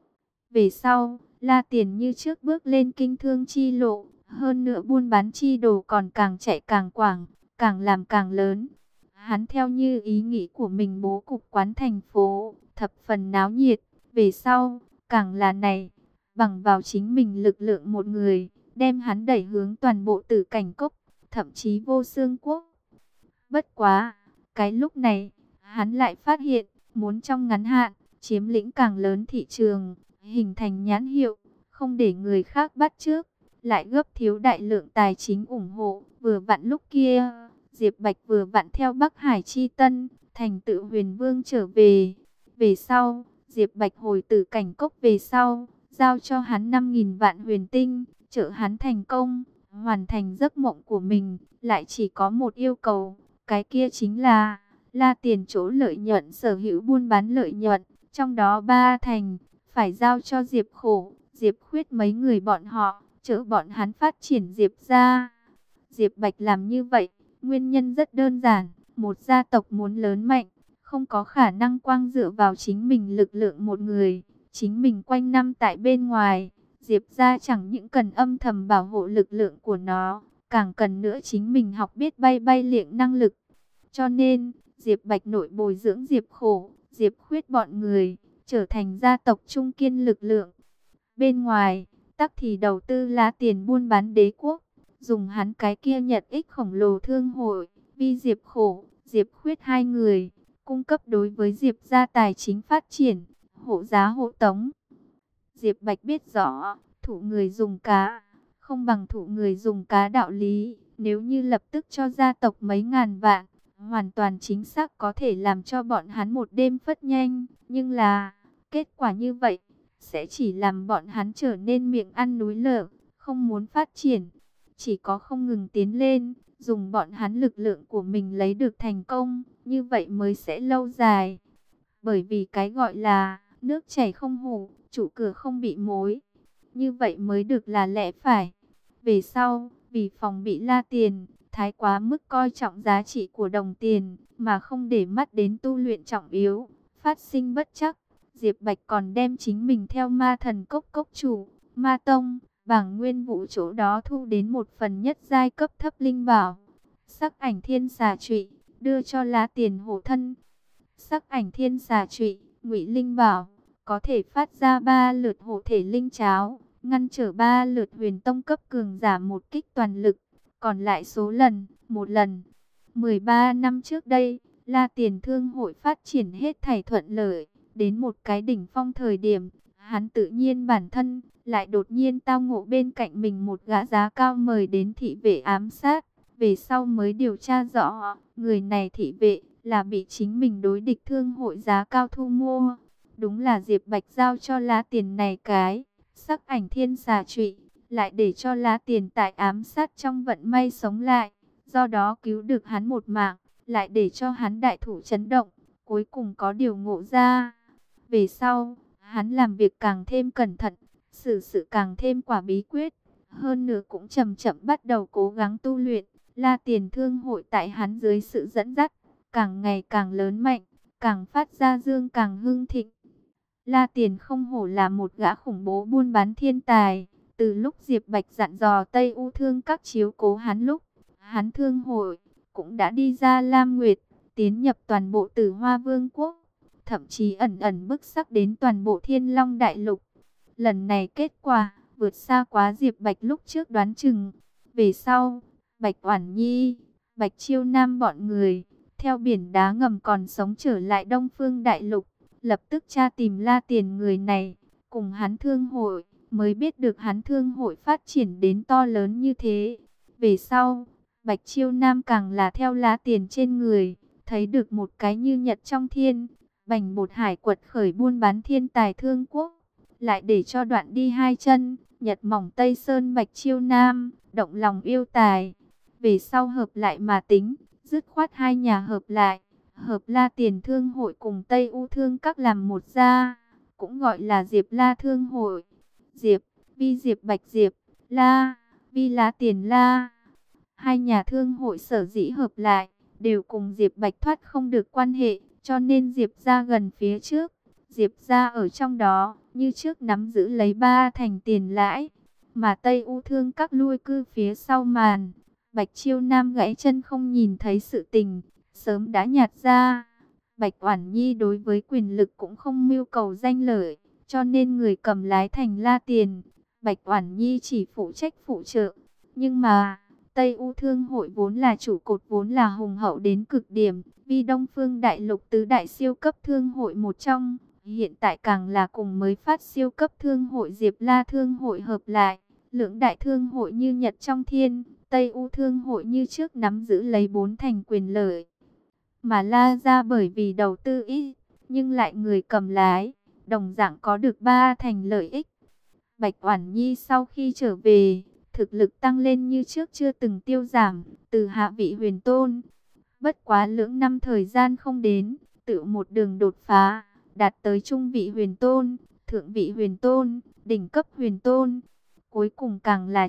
Về sau, La Tiền như trước bước lên kinh thương chi lộ, hơn nữa buôn bán chi đồ còn càng chạy càng quảng, càng làm càng lớn. Hắn theo như ý nghĩ của mình bố cục quán thành phố, thập phần náo nhiệt. Về sau, càng là này, bằng vào chính mình lực lượng một người, đem hắn đẩy hướng toàn bộ Tử Cảnh Cốc, thậm chí Vô Xương Quốc. Bất quá, cái lúc này, hắn lại phát hiện, muốn trong ngắn hạn, chiếm lĩnh càng lớn thị trường, hình thành nhãn hiệu, không để người khác bắt chước, lại gấp thiếu đại lượng tài chính ủng hộ. Vừa vặn lúc kia, Diệp Bạch vừa vặn theo Bắc Hải Chi Tân, thành Tự Huyền Vương trở về. Về sau, Diệp Bạch hồi Tử Cảnh Cốc về sau, giao cho hắn 5.000 vạn huyền tinh, trợ hắn thành công, hoàn thành giấc mộng của mình, lại chỉ có một yêu cầu, cái kia chính là La Tiền chỗ lợi nhuận sở hữu buôn bán lợi nhuận, trong đó 3 thành phải giao cho Diệp Khổ, Diệp Khuyết mấy người bọn họ, trợ bọn hắn phát triển Diệp gia. Diệp Bạch làm như vậy, nguyên nhân rất đơn giản, một gia tộc muốn lớn mạnh, không có khả năng quang dựa vào chính mình lực lượng một người, chính mình quanh năm tại bên ngoài, Diệp gia chẳng những cần âm thầm bảo hộ lực lượng của nó, càng cần nữa chính mình học biết bay bay liệng năng lực. Cho nên, Diệp Bạch nội bồi dưỡng Diệp Khổ, Diệp Khuyết bọn người, trở thành gia tộc trung kiên lực lượng. Bên ngoài, tắc thì đầu tư lá tiền buôn bán đế quốc, dùng hắn cái kia nhật ích khổng lồ thương hội, vi Diệp Khổ, Diệp Khuyết hai người, cung cấp đối với Diệp gia tài chính phát triển, hộ giá hộ tống. Diệp Bạch biết rõ, thủ người dùng cá, không bằng thủ người dùng cá đạo lý, nếu như lập tức cho gia tộc mấy ngàn vạn, hoàn toàn chính xác có thể làm cho bọn hắn một đêm phất nhanh, nhưng là, kết quả như vậy, sẽ chỉ làm bọn hắn trở nên miệng ăn núi lở, không muốn phát triển, chỉ có không ngừng tiến lên, dùng bọn hắn lực lượng của mình lấy được thành công, như vậy mới sẽ lâu dài. Bởi vì cái gọi là, nước chảy không hủ, chủ cửa không bị mối, như vậy mới được là lẽ phải. Về sau, vì phòng bị La Tiền thái quá mức coi trọng giá trị của đồng tiền, mà không để mắt đến tu luyện trọng yếu, phát sinh bất trắc, Diệp Bạch còn đem chính mình theo Ma Thần Cốc cốc chủ, Ma Tông, bảng nguyên vũ chỗ đó thu đến một phần nhất giai cấp thấp linh bảo, Sắc Ảnh Thiên Xà Trụy, đưa cho La Tiền hộ thân. Sắc Ảnh Thiên Xà Trụy, ngụy linh bảo, có thể phát ra 3 lượt hộ thể linh cháo, ngăn trở 3 lượt huyền tông cấp cường giả một kích toàn lực, còn lại số lần, một lần. 13 năm trước đây, La Tiền Thương hội phát triển hết thảy thuận lợi, đến một cái đỉnh phong thời điểm, hắn tự nhiên bản thân, lại đột nhiên tao ngộ bên cạnh mình một gã giá cao mời đến thị vệ ám sát. Về sau mới điều tra rõ, người này thị vệ là bị chính mình đối địch thương hội giá cao thu mua. Đúng là Diệp Bạch giao cho lá tiền này cái Sắc Ảnh Thiên Xà Trụy, lại để cho lá tiền tại ám sát trong vận may sống lại, do đó cứu được hắn một mạng, lại để cho hắn đại thủ chấn động, cuối cùng có điều ngộ ra. Về sau, hắn làm việc càng thêm cẩn thận, xử sự càng thêm quả bí quyết, hơn nữa cũng chậm chậm bắt đầu cố gắng tu luyện. La Tiền Thương hội tại hắn dưới sự dẫn dắt, càng ngày càng lớn mạnh, càng phát ra dương càng hưng thịnh. La Tiền không hổ là một gã khủng bố buôn bán thiên tài. Từ lúc Diệp Bạch dặn dò Tây U Thương các chiếu cố hắn lúc, hắn thương hội cũng đã đi ra Lam Nguyệt, tiến nhập toàn bộ Tử Hoa Vương quốc, thậm chí ẩn ẩn bức sắc đến toàn bộ Thiên Long Đại Lục. Lần này kết quả vượt xa quá Diệp Bạch lúc trước đoán chừng. Về sau, Bạch Oản Nhi, Bạch Chiêu Nam bọn người theo biển đá ngầm còn sống trở lại Đông Phương Đại Lục, lập tức tra tìm La Tiền người này, cùng hắn thương hội, mới biết được hắn thương hội phát triển đến to lớn như thế. Về sau, Bạch Chiêu Nam càng là theo La Tiền trên người, thấy được một cái như nhật trong thiên, bành bột hải quật khởi buôn bán thiên tài thương quốc, lại để cho đoạn đi hai chân, nhật mỏng Tây Sơn Bạch Chiêu Nam, động lòng yêu tài. Về sau hợp lại mà tính, dứt khoát hai nhà hợp lại, hợp La Tiền thương hội cùng Tây U Thương các làm một gia, cũng gọi là Diệp La thương hội. Diệp, Vi Diệp Bạch Diệp, La, Vi La Tiền La. Hai nhà thương hội sở dĩ hợp lại, đều cùng Diệp Bạch thoát không được quan hệ, cho nên Diệp gia gần phía trước. Diệp gia ở trong đó, như trước nắm giữ lấy 3 thành tiền lãi, mà Tây U Thương các lui cư phía sau màn. Bạch Chiêu Nam gãy chân không nhìn thấy sự tình, sớm đã nhạt ra. Bạch Oản Nhi đối với quyền lực cũng không mưu cầu danh lợi, cho nên người cầm lái thành La Tiền, Bạch Oản Nhi chỉ phụ trách phụ trợ. Nhưng mà, Tây U Thương hội vốn là trụ cột, vốn là hùng hậu đến cực điểm, vì Đông Phương Đại Lục tứ đại siêu cấp thương hội một trong, hiện tại càng là cùng mới phát siêu cấp thương hội Diệp La thương hội hợp lại, lưỡng đại thương hội như nhật trong thiên, Tây U thương hội như trước nắm giữ lấy 4 thành quyền lợi. Mà La gia bởi vì đầu tư ít, nhưng lại người cầm lái, đồng dạng có được 3 thành lợi ích. Bạch Oản Nhi sau khi trở về, thực lực tăng lên như trước chưa từng tiêu giảm, từ hạ vị huyền tôn. Bất quá lưỡng năm thời gian không đến, tự một đường đột phá, đạt tới trung vị huyền tôn, thượng vị huyền tôn, đỉnh cấp huyền tôn. Cuối cùng càng là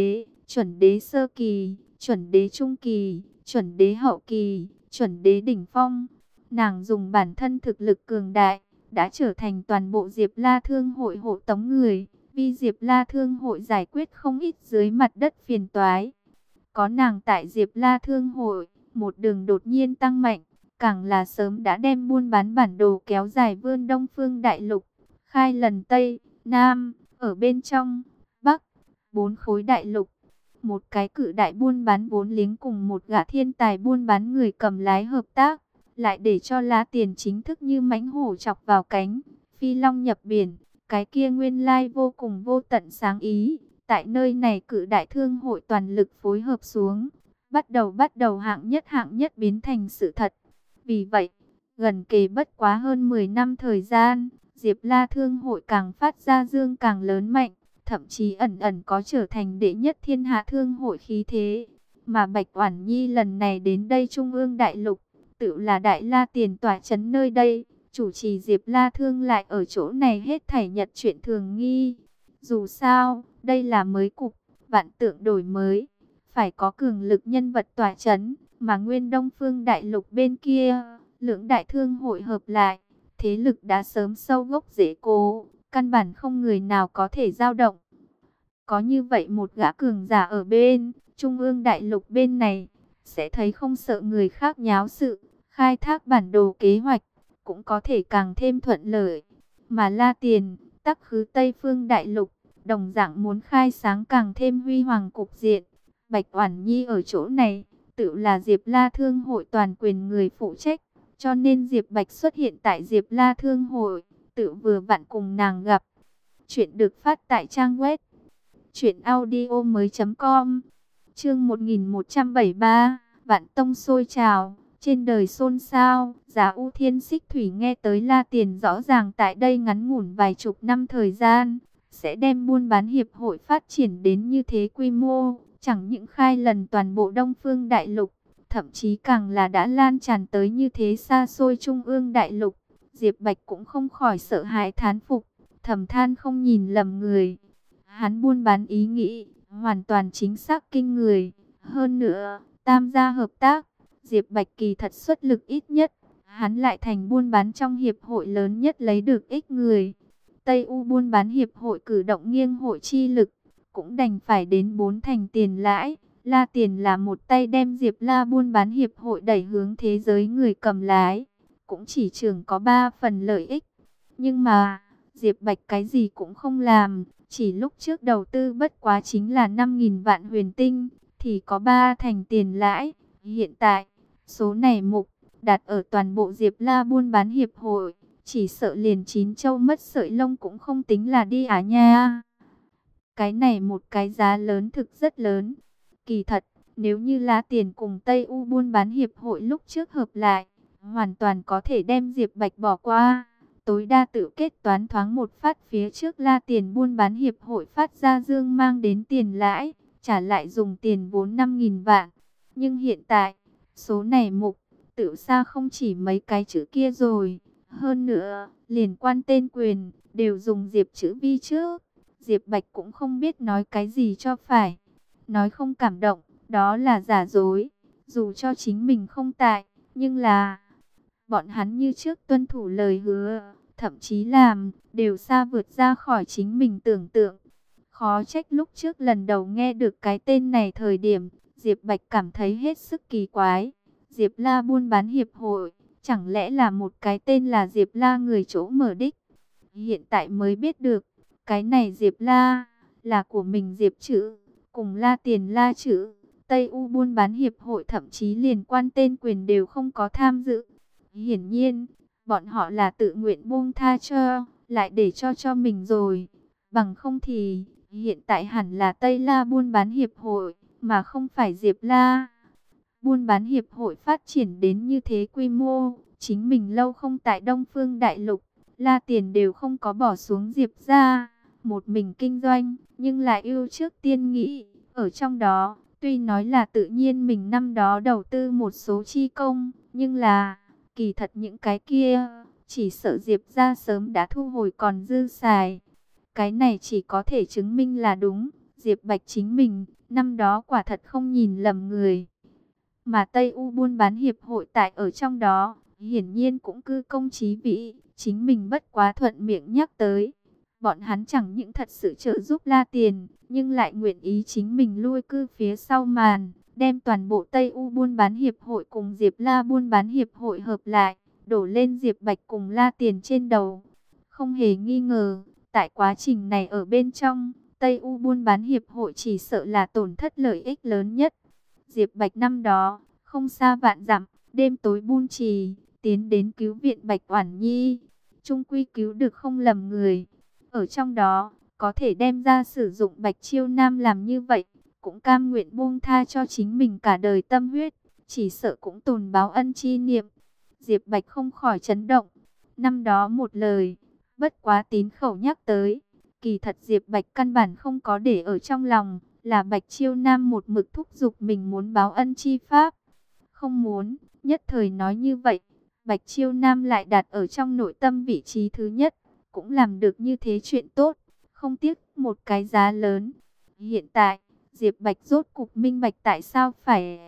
chuẩn đế sơ kỳ, chuẩn đế trung kỳ, chuẩn đế hậu kỳ, chuẩn đế đỉnh phong. Nàng dùng bản thân thực lực cường đại, đã trở thành toàn bộ Diệp La thương hội hộ tống người, vì Diệp La thương hội giải quyết không ít dưới mặt đất phiền toái. Có nàng tại Diệp La thương hội, một đường đột nhiên tăng mạnh, càng là sớm đã đem buôn bán bản đồ kéo dài vươn Đông Phương Đại Lục, khai lần Tây, Nam, ở bên trong, Bắc, 4 khối đại lục. Một cái cự đại buôn bán vốn liếng cùng một gã thiên tài buôn bán người cầm lái hợp tác, lại để cho La Tiền chính thức như mãnh hổ chọc vào cánh, phi long nhập biển. Cái kia nguyên lai vô cùng vô tận sáng ý, tại nơi này cự đại thương hội toàn lực phối hợp xuống, bắt đầu hạng nhất biến thành sự thật. Vì vậy, gần kề bất quá hơn 10 năm thời gian, Diệp La thương hội càng phát ra dương càng lớn mạnh, thậm chí ẩn ẩn có trở thành đệ nhất thiên hạ thương hội khí thế. Mà Bạch Oản Nhi lần này đến đây Trung ương Đại Lục, tự là Đại La Tiền tỏa chấn nơi đây, chủ trì Diệp La thương lại ở chỗ này hết thảy nhật chuyện thường nghi. Dù sao, đây là mới cục, vạn tượng đổi mới, phải có cường lực nhân vật tỏa chấn, mà nguyên Đông Phương Đại Lục bên kia, lưỡng đại thương hội hợp lại, thế lực đã sớm sâu gốc rễ cố, căn bản không người nào có thể dao động. Có như vậy một gã cường giả ở bên Trung ương Đại Lục bên này, sẽ thấy không sợ người khác nháo sự, khai thác bản đồ kế hoạch, cũng có thể càng thêm thuận lợi. Mà La Tiền, tắc khứ Tây Phương Đại Lục, đồng dạng muốn khai sáng càng thêm huy hoàng cục diện. Bạch Oản Nhi ở chỗ này, tự là Diệp La thương hội toàn quyền người phụ trách, cho nên Diệp Bạch xuất hiện tại Diệp La thương hội, tự vừa vặn cùng nàng gặp. Chuyện được phát tại trang web truyệnaudiomoi.com. Chương 1173, Vạn Tông sôi trào, trên đời xôn xao. Giá U Thiên Xích Thủy nghe tới La Tiền rõ ràng tại đây ngắn ngủn vài chục năm thời gian, sẽ đem buôn bán hiệp hội phát triển đến như thế quy mô, chẳng những khai lần toàn bộ Đông Phương Đại Lục, thậm chí càng là đã lan tràn tới như thế xa xôi Trung ương Đại Lục. Diệp Bạch cũng không khỏi sợ hãi thán phục, thầm than không nhìn lầm người. Hắn buôn bán ý nghĩ, hoàn toàn chính xác kinh người. Hơn nữa, tam gia hợp tác, Diệp Bạch kỳ thật xuất lực ít nhất, hắn lại thành buôn bán trong hiệp hội lớn nhất lấy được ích người. Tây U buôn bán hiệp hội cử động nghiêng hội chi lực, cũng đành phải đến 4 thành tiền lãi. La Tiền là một tay đem Diệp La buôn bán hiệp hội đẩy hướng thế giới người cầm lái, cũng chỉ chừng có 3 phần lợi ích. Nhưng mà, Diệp Bạch cái gì cũng không làm, chỉ lúc trước đầu tư bất quá chính là 5.000 vạn huyền tinh, thì có 3 thành tiền lãi. Hiện tại, số này mục đặt ở toàn bộ Diệp La buôn bán hiệp hội, chỉ sợ liền 9 châu mất sợi lông cũng không tính là đi à nha. Cái này một cái giá lớn thực rất lớn. Kỳ thật, nếu như La Tiền cùng Tây U buôn bán hiệp hội lúc trước hợp lại, hoàn toàn có thể đem Diệp Bạch bỏ qua. Tối đa tự kết toán thoáng một phát phía trước La Tiền buôn bán hiệp hội phát ra dương mang đến tiền lãi, trả lại dùng tiền vốn 5.000 vạn. Nhưng hiện tại, số này mục, tự xa không chỉ mấy cái chữ kia rồi. Hơn nữa, liên quan tên quyền, đều dùng Diệp chữ vi trước. Diệp Bạch cũng không biết nói cái gì cho phải. Nói không cảm động, đó là giả dối. Dù cho chính mình không tại, nhưng là bọn hắn như trước tuân thủ lời hứa, thậm chí làm, đều xa vượt ra khỏi chính mình tưởng tượng. Khó trách lúc trước lần đầu nghe được cái tên này thời điểm, Diệp Bạch cảm thấy hết sức kỳ quái. Diệp La buôn bán hiệp hội, chẳng lẽ là một cái tên là Diệp La người chỗ mở đích? Hiện tại mới biết được, cái này Diệp La, là của mình Diệp chữ, cùng La Tiền La chữ. Tây U buôn bán hiệp hội thậm chí liên quan tên quyền đều không có tham dự. Hiển nhiên, bọn họ là tự nguyện buông tha cho, lại để cho mình rồi. Bằng không thì, hiện tại hẳn là Tây La buôn bán hiệp hội, mà không phải Diệp La. Buôn bán hiệp hội phát triển đến như thế quy mô, chính mình lâu không tại Đông Phương Đại Lục, La Tiền đều không có bỏ xuống Diệp ra, một mình kinh doanh, nhưng lại ưu trước tiên nghĩ, ở trong đó, tuy nói là tự nhiên mình năm đó đầu tư một số chi công, nhưng là, kỳ thật những cái kia, chỉ sợ Diệp ra sớm đã thu hồi còn dư xài. Cái này chỉ có thể chứng minh là đúng, Diệp Bạch chính mình, năm đó quả thật không nhìn lầm người. Mà Tây U buôn bán hiệp hội tại ở trong đó, hiển nhiên cũng cư công chí vĩ, chính mình bất quá thuận miệng nhắc tới. Bọn hắn chẳng những thật sự trợ giúp La Tiền, nhưng lại nguyện ý chính mình lui cư phía sau màn, đem toàn bộ Tây U buôn bán hiệp hội cùng Diệp La buôn bán hiệp hội hợp lại, đổ lên Diệp Bạch cùng La Tiền trên đầu. Không hề nghi ngờ, tại quá trình này ở bên trong, Tây U buôn bán hiệp hội chỉ sợ là tổn thất lợi ích lớn nhất. Diệp Bạch năm đó, không xa vạn dặm, đêm tối buôn trì, tiến đến cứu viện Bạch Oản Nhi, chung quy cứu được không lầm người. Ở trong đó, có thể đem ra sử dụng Bạch Chiêu Nam làm như vậy, cũng cam nguyện buông tha cho chính mình cả đời tâm huyết, chỉ sợ cũng tồn báo ân chi niệm. Diệp Bạch không khỏi chấn động, năm đó một lời, bất quá tín khẩu nhắc tới, kỳ thật Diệp Bạch căn bản không có để ở trong lòng, là Bạch Chiêu Nam một mực thúc giục mình muốn báo ân chi pháp. Không muốn, nhất thời nói như vậy, Bạch Chiêu Nam lại đặt ở trong nội tâm vị trí thứ nhất, cũng làm được như thế chuyện tốt, không tiếc một cái giá lớn. Hiện tại, Diệp Bạch rốt cục minh bạch tại sao phải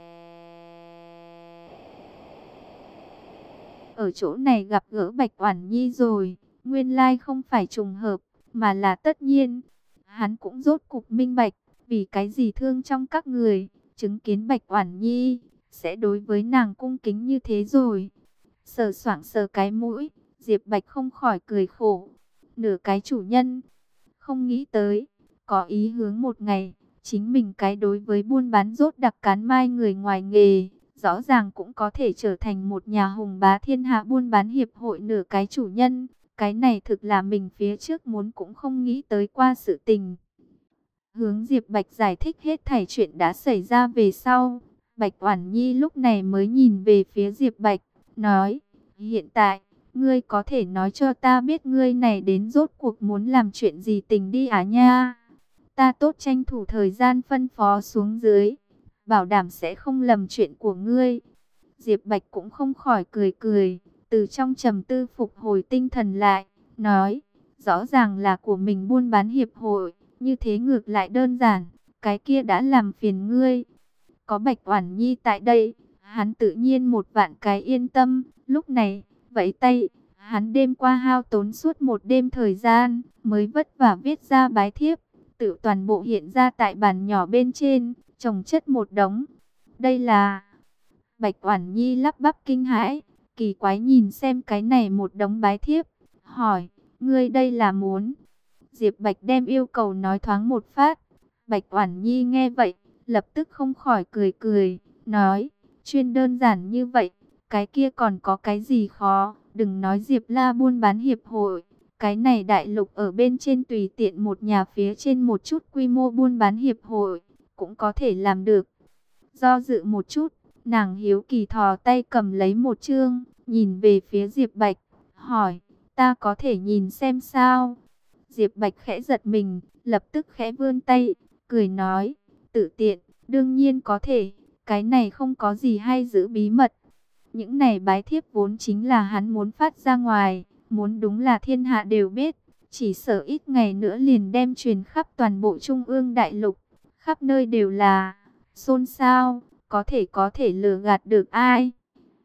ở chỗ này gặp gỡ Bạch Oản Nhi rồi, nguyên lai không phải trùng hợp, mà là tất nhiên. Hắn cũng rốt cục minh bạch, vì cái gì thương trong các người, chứng kiến Bạch Oản Nhi, sẽ đối với nàng cung kính như thế rồi. Sờ soạng sờ cái mũi, Diệp Bạch không khỏi cười khổ. Nửa cái chủ nhân, không nghĩ tới, có ý hướng một ngày, chính mình cái đối với buôn bán rốt đặc cán mai người ngoài nghề, rõ ràng cũng có thể trở thành một nhà hùng bá thiên hạ buôn bán hiệp hội nửa cái chủ nhân. Cái này thực là mình phía trước muốn cũng không nghĩ tới qua sự tình. Hướng Diệp Bạch giải thích hết thảy chuyện đã xảy ra về sau. Bạch Oản Nhi lúc này mới nhìn về phía Diệp Bạch, nói, hiện tại, ngươi có thể nói cho ta biết ngươi này đến rốt cuộc muốn làm chuyện gì tình đi à nha. Ta tốt tranh thủ thời gian phân phó xuống dưới, bảo đảm sẽ không lầm chuyện của ngươi. Diệp Bạch cũng không khỏi cười cười, từ trong trầm tư phục hồi tinh thần lại, nói, rõ ràng là của mình buôn bán hiệp hội, như thế ngược lại đơn giản, cái kia đã làm phiền ngươi. Có Bạch Oản Nhi tại đây, hắn tự nhiên một vạn cái yên tâm, Lúc này, vẫy tay, hắn đêm qua hao tốn suốt một đêm thời gian, mới vất vả viết ra bái thiếp, tự toàn bộ hiện ra tại bàn nhỏ bên trên, chồng chất một đống. Đây là... Bạch Oản Nhi lắp bắp kinh hãi, kỳ quái nhìn xem cái này một đống bái thiếp, hỏi, ngươi đây là muốn... Diệp Bạch đem yêu cầu nói thoáng một phát. Bạch Oản Nhi nghe vậy, lập tức không khỏi cười cười, nói, chuyên đơn giản như vậy, cái kia còn có cái gì khó, đừng nói Diệp La buôn bán hiệp hội, cái này đại lục ở bên trên tùy tiện một nhà phía trên một chút quy mô buôn bán hiệp hội, cũng có thể làm được. Do dự một chút, nàng hiếu kỳ thò tay cầm lấy một chương, nhìn về phía Diệp Bạch, hỏi, ta có thể nhìn xem sao? Diệp Bạch khẽ giật mình, lập tức khẽ vươn tay, cười nói, tự tiện, đương nhiên có thể, cái này không có gì hay giữ bí mật. Những này bái thiếp vốn chính là hắn muốn phát ra ngoài, muốn đúng là thiên hạ đều biết, chỉ sợ ít ngày nữa liền đem truyền khắp toàn bộ Trung ương đại lục, khắp nơi đều là xôn xao, có thể lừa gạt được ai.